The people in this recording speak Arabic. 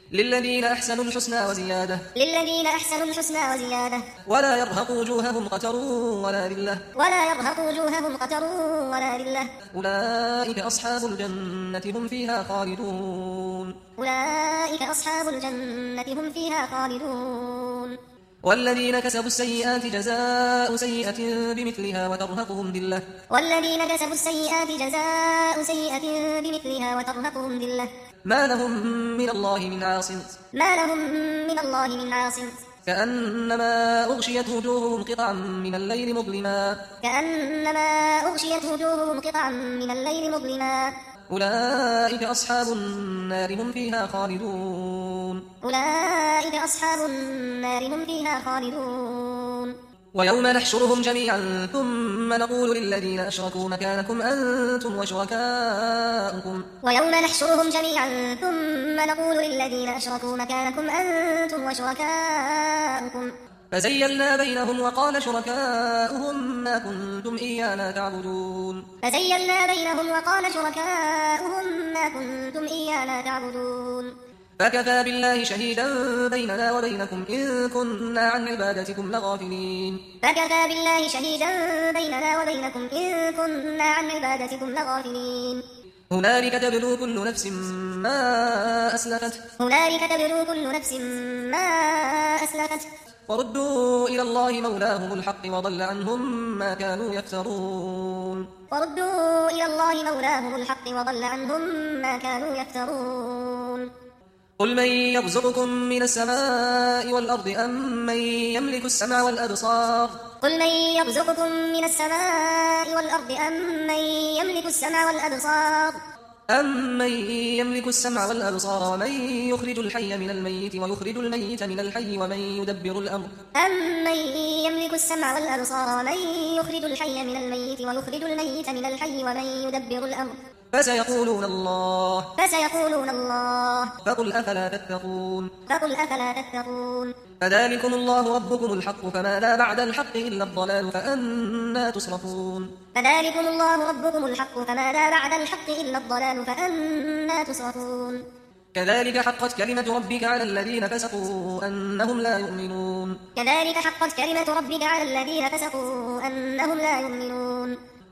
للذين أحسنوا الحسنى وزيادة للذين أحسنوا الحسنى وزيادة ولا يرهق وجوههم قتر ولا ذلة ولا يرهق وجوههم قتر ولا ذلة أولئك أصحاب الجنة هم فيها خالدون أولئك أصحاب الجنة هم فيها خالدون والذين كسبوا السيئات جزاء سيئة بمثلها وترهقهم ذلة والذين كسبوا السيئات جزاء سيئة بمثلها وترهقهم ذلة ما لهم من الله من عاصم ما لهم من الله من عاصم كأنما أغشيت وجوههم قطعا من الليل مظلما كأنما أغشيت وجوههم قطعا من الليل مظلما أولئك أصحاب النار هم فيها خالدون أولئك أصحاب النار هم فيها خالدون ويوم نحشرهم جميعا ثم نقول للذين أشركوا مكانكم أنتم وشركاؤكم ويوم نحشرهم جميعا ثم نقول للذين أشركوا مكانكم أنتم وشركاؤكم فزيلنا بينهم وقال شركاؤهم ما كنتم إيانا تعبدون فزيلنا بينهم وقال شركاؤهم ما كنتم إيانا تعبدون فكفى بالله شهيدا بيننا وبينكم إن كنا عن عبادتكم لغافلين فكفى بالله شهيدا بيننا وبينكم إن كنا عن عبادتكم لغافلين هنالك تبلو كل نفس ما أسلفت هنالك تبلو كل نفس ما أسلفت وردوا إلى الله مولاهم الحق وضل عنهم ما كانوا يفترون وردوا إلى الله مولاهم الحق وضل عنهم ما كانوا يفترون قل من يرزقكم من السماء والأرض أم من يملك السمع والأبصار قل من يرزقكم من السماء والأرض أم من يملك السمع والأبصار أمن يملك السمع والأبصار ومن يخرج الحي من الميت ويخرج الميت من الحي ومن يدبر الأمر أمن يملك السمع والأبصار ومن يخرج الحي من الميت ويخرج الميت من الحي ومن يدبر الأمر فسيقولون الله فقل أفلا تتقون فذلكم الله ربكم الحق فماذا بعد الحق إلا الضلال فأنى تصرفون فذلكم الله ربكم الحق فماذا بعد الحق إلا الضلال فأنى تصرفون كذلك حقت كلمة ربك على الذين فسقوا أنهم لا يؤمنون كذلك حقت كلمة ربك على الذين فسقوا أنهم لا يؤمنون